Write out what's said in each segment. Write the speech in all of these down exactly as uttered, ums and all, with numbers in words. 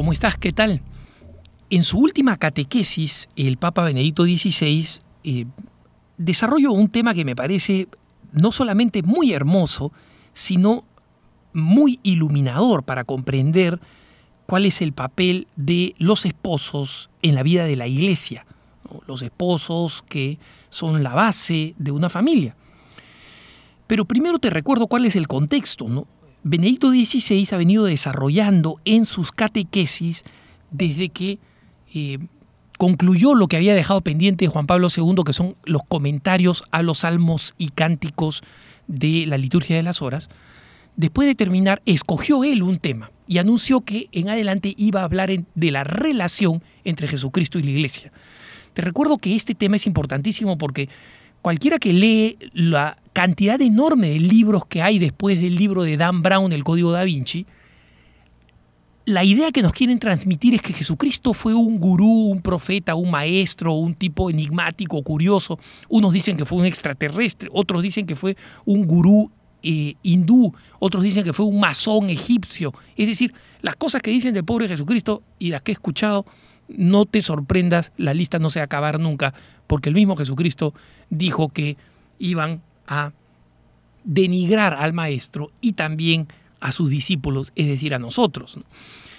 ¿Cómo estás? ¿Qué tal? En su última catequesis, el Papa Benedicto dieciséis eh, desarrolló un tema que me parece no solamente muy hermoso, sino muy iluminador para comprender cuál es el papel de los esposos en la vida de la Iglesia, ¿no? Los esposos que son la base de una familia. Pero primero te recuerdo cuál es el contexto, ¿no? Benedicto dieciséis ha venido desarrollando en sus catequesis desde que eh, concluyó lo que había dejado pendiente Juan Pablo segundo, que son los comentarios a los salmos y cánticos de la liturgia de las horas. Después de terminar, escogió él un tema y anunció que en adelante iba a hablar en, de la relación entre Jesucristo y la Iglesia. Te recuerdo que este tema es importantísimo porque cualquiera que lee la cantidad enorme de libros que hay después del libro de Dan Brown, El Código Da Vinci, la idea que nos quieren transmitir es que Jesucristo fue un gurú, un profeta, un maestro, un tipo enigmático, curioso. Unos dicen que fue un extraterrestre, otros dicen que fue un gurú eh, hindú, otros dicen que fue un masón egipcio. Es decir, las cosas que dicen del pobre Jesucristo y las que he escuchado, no te sorprendas, la lista no se va a acabar nunca, porque el mismo Jesucristo dijo que iban a denigrar al maestro y también a sus discípulos, es decir, a nosotros, ¿no?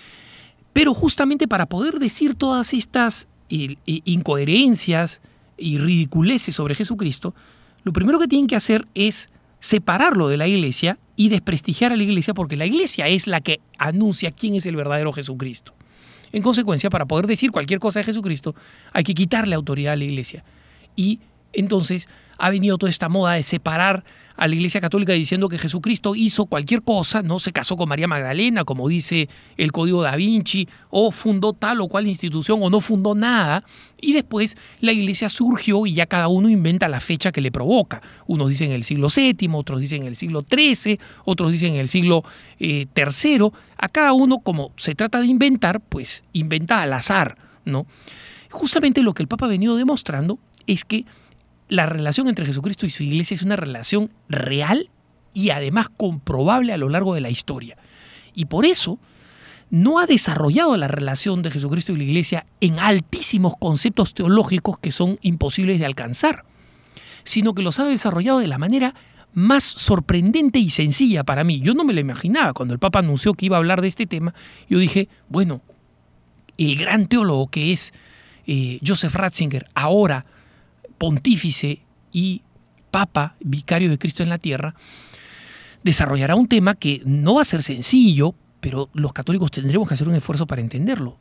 Pero justamente para poder decir todas estas eh, eh, incoherencias y ridiculeces sobre Jesucristo, lo primero que tienen que hacer es separarlo de la Iglesia y desprestigiar a la Iglesia, porque la Iglesia es la que anuncia quién es el verdadero Jesucristo. En consecuencia, para poder decir cualquier cosa de Jesucristo, hay que quitarle autoridad a la Iglesia. Y entonces ha venido toda esta moda de separar a la Iglesia Católica diciendo que Jesucristo hizo cualquier cosa, no se casó con María Magdalena, como dice el Código Da Vinci, o fundó tal o cual institución, o no fundó nada, y después la Iglesia surgió y ya cada uno inventa la fecha que le provoca. Unos dicen en el siglo séptimo, otros dicen en el siglo trece, otros dicen en el siglo eh, tercero. A cada uno, como se trata de inventar, pues inventa al azar, ¿no? Justamente lo que el Papa ha venido demostrando es que la relación entre Jesucristo y su Iglesia es una relación real y además comprobable a lo largo de la historia. Y por eso no ha desarrollado la relación de Jesucristo y la Iglesia en altísimos conceptos teológicos que son imposibles de alcanzar, sino que los ha desarrollado de la manera más sorprendente y sencilla para mí. Yo no me lo imaginaba. Cuando el Papa anunció que iba a hablar de este tema, yo dije, bueno, el gran teólogo que es eh, Joseph Ratzinger, ahora pontífice y papa, vicario de Cristo en la tierra, desarrollará un tema que no va a ser sencillo, pero los católicos tendremos que hacer un esfuerzo para entenderlo.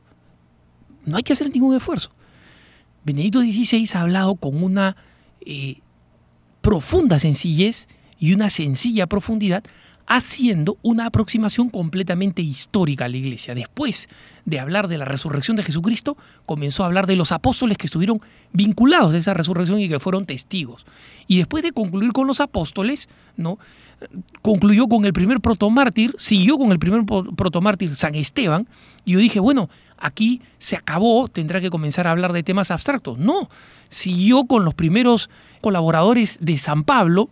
No hay que hacer ningún esfuerzo. Benedicto dieciséis ha hablado con una eh, profunda sencillez y una sencilla profundidad, haciendo una aproximación completamente histórica a la Iglesia. Después de hablar de la resurrección de Jesucristo, comenzó a hablar de los apóstoles que estuvieron vinculados a esa resurrección y que fueron testigos. Y después de concluir con los apóstoles, ¿no?, concluyó con el primer protomártir, siguió con el primer protomártir, San Esteban, y yo dije, bueno, aquí se acabó, tendrá que comenzar a hablar de temas abstractos. No, siguió con los primeros colaboradores de San Pablo,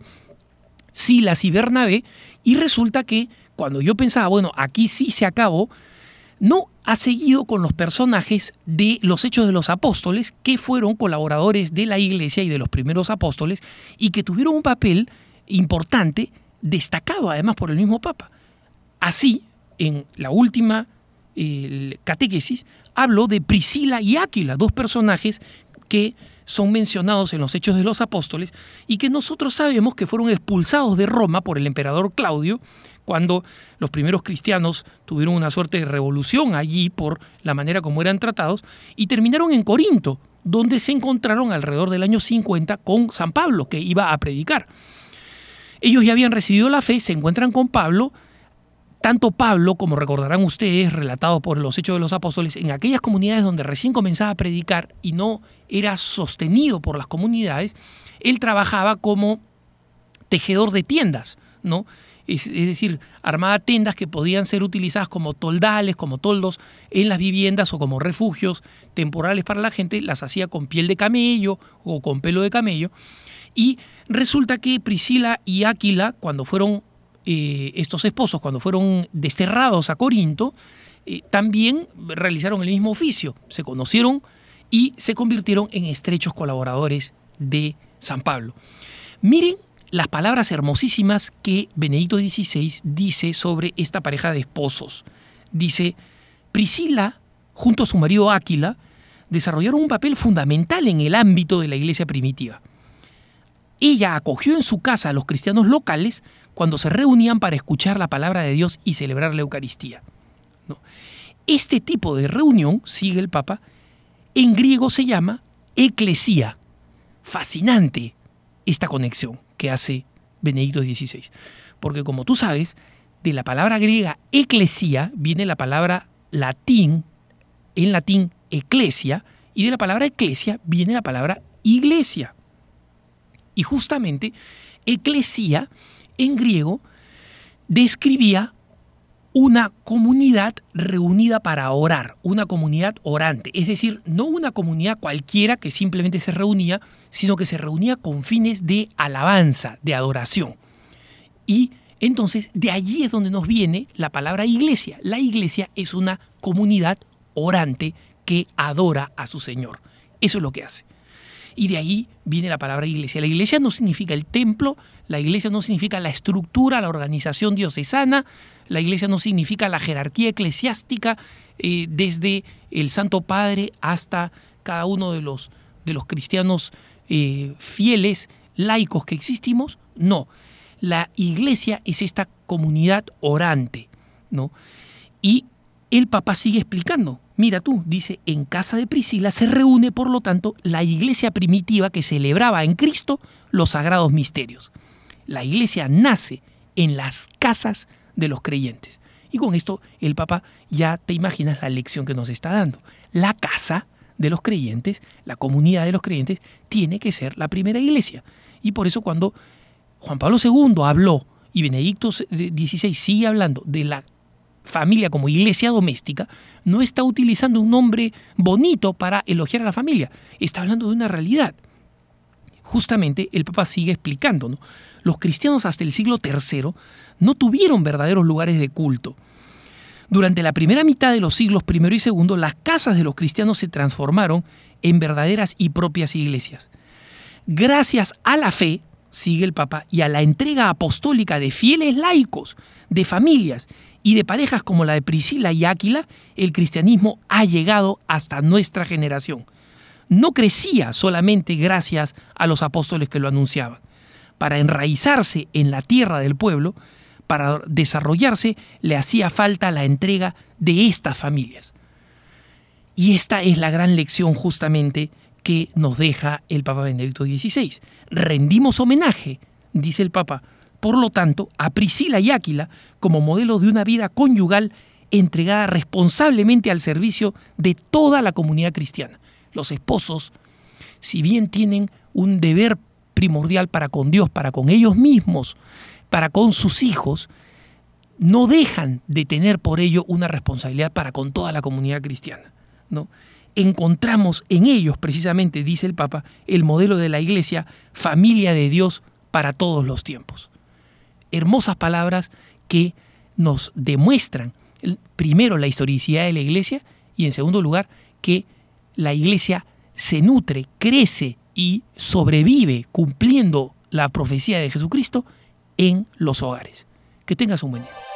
Silas y Bernabé, y resulta que cuando yo pensaba, bueno, aquí sí se acabó, no ha seguido con los personajes de los Hechos de los Apóstoles, que fueron colaboradores de la Iglesia y de los primeros apóstoles, y que tuvieron un papel importante, destacado además por el mismo Papa. Así, en la última eh, catequesis, habló de Priscila y Áquila, dos personajes que son mencionados en los Hechos de los Apóstoles y que nosotros sabemos que fueron expulsados de Roma por el emperador Claudio cuando los primeros cristianos tuvieron una suerte de revolución allí por la manera como eran tratados y terminaron en Corinto, donde se encontraron alrededor del año cincuenta con San Pablo, que iba a predicar. Ellos ya habían recibido la fe, se encuentran con Pablo. Tanto Pablo, como recordarán ustedes, relatado por los Hechos de los Apóstoles, en aquellas comunidades donde recién comenzaba a predicar y no era sostenido por las comunidades, él trabajaba como tejedor de tiendas, ¿no? Es, es decir, armaba tiendas que podían ser utilizadas como toldales, como toldos en las viviendas o como refugios temporales para la gente, las hacía con piel de camello o con pelo de camello. Y resulta que Priscila y Áquila, cuando fueron Eh, estos esposos, cuando fueron desterrados a Corinto, eh, también realizaron el mismo oficio, se conocieron y se convirtieron en estrechos colaboradores de San Pablo. Miren las palabras hermosísimas que Benedicto dieciséis dice sobre esta pareja de esposos. Dice, Priscila, junto a su marido Áquila, desarrollaron un papel fundamental en el ámbito de la iglesia primitiva. Ella acogió en su casa a los cristianos locales cuando se reunían para escuchar la palabra de Dios y celebrar la Eucaristía. ¿No? Este tipo de reunión, sigue el Papa, en griego se llama eclesía. Fascinante esta conexión que hace Benedicto dieciséis. Porque como tú sabes, de la palabra griega eclesía viene la palabra latín, en latín eclesia, y de la palabra eclesia viene la palabra iglesia. Y justamente eclesía en griego describía una comunidad reunida para orar, una comunidad orante, es decir, no una comunidad cualquiera que simplemente se reunía, sino que se reunía con fines de alabanza, de adoración. Y entonces de allí es donde nos viene la palabra iglesia. La iglesia es una comunidad orante que adora a su Señor. Eso es lo que hace. Y de ahí viene la palabra iglesia. La iglesia no significa el templo, la iglesia no significa la estructura, la organización diocesana, la iglesia no significa la jerarquía eclesiástica eh, desde el Santo Padre hasta cada uno de los, de los cristianos eh, fieles, laicos que existimos. No, la iglesia es esta comunidad orante, ¿no? Y el Papa sigue explicando. Mira tú, dice, en casa de Priscila se reúne, por lo tanto, la iglesia primitiva que celebraba en Cristo los sagrados misterios. La iglesia nace en las casas de los creyentes. Y con esto el Papa ya te imaginas la lección que nos está dando. La casa de los creyentes, la comunidad de los creyentes, tiene que ser la primera iglesia. Y por eso cuando Juan Pablo segundo habló y Benedicto dieciséis sigue hablando de la familia como iglesia doméstica, no está utilizando un nombre bonito para elogiar a la familia, está hablando de una realidad. Justamente el Papa sigue explicando, ¿no? Los cristianos hasta el siglo tercero no tuvieron verdaderos lugares de culto. Durante la primera mitad de los siglos primero y segundo, las casas de los cristianos se transformaron en verdaderas y propias iglesias. Gracias a la fe, sigue el Papa, y a la entrega apostólica de fieles laicos, de familias y de parejas como la de Priscila y Áquila, el cristianismo ha llegado hasta nuestra generación. No crecía solamente gracias a los apóstoles que lo anunciaban. Para enraizarse en la tierra del pueblo, para desarrollarse, le hacía falta la entrega de estas familias. Y esta es la gran lección justamente que nos deja el Papa Benedicto dieciséis. Rendimos homenaje, dice el Papa, por lo tanto, a Priscila y Áquila como modelo de una vida conyugal entregada responsablemente al servicio de toda la comunidad cristiana. Los esposos, si bien tienen un deber primordial para con Dios, para con ellos mismos, para con sus hijos, no dejan de tener por ello una responsabilidad para con toda la comunidad cristiana, ¿no? Encontramos en ellos, precisamente, dice el Papa, el modelo de la Iglesia, familia de Dios para todos los tiempos. Hermosas palabras que nos demuestran, primero, la historicidad de la Iglesia y, en segundo lugar, que la Iglesia se nutre, crece y sobrevive cumpliendo la profecía de Jesucristo en los hogares. Que tengas un buen día.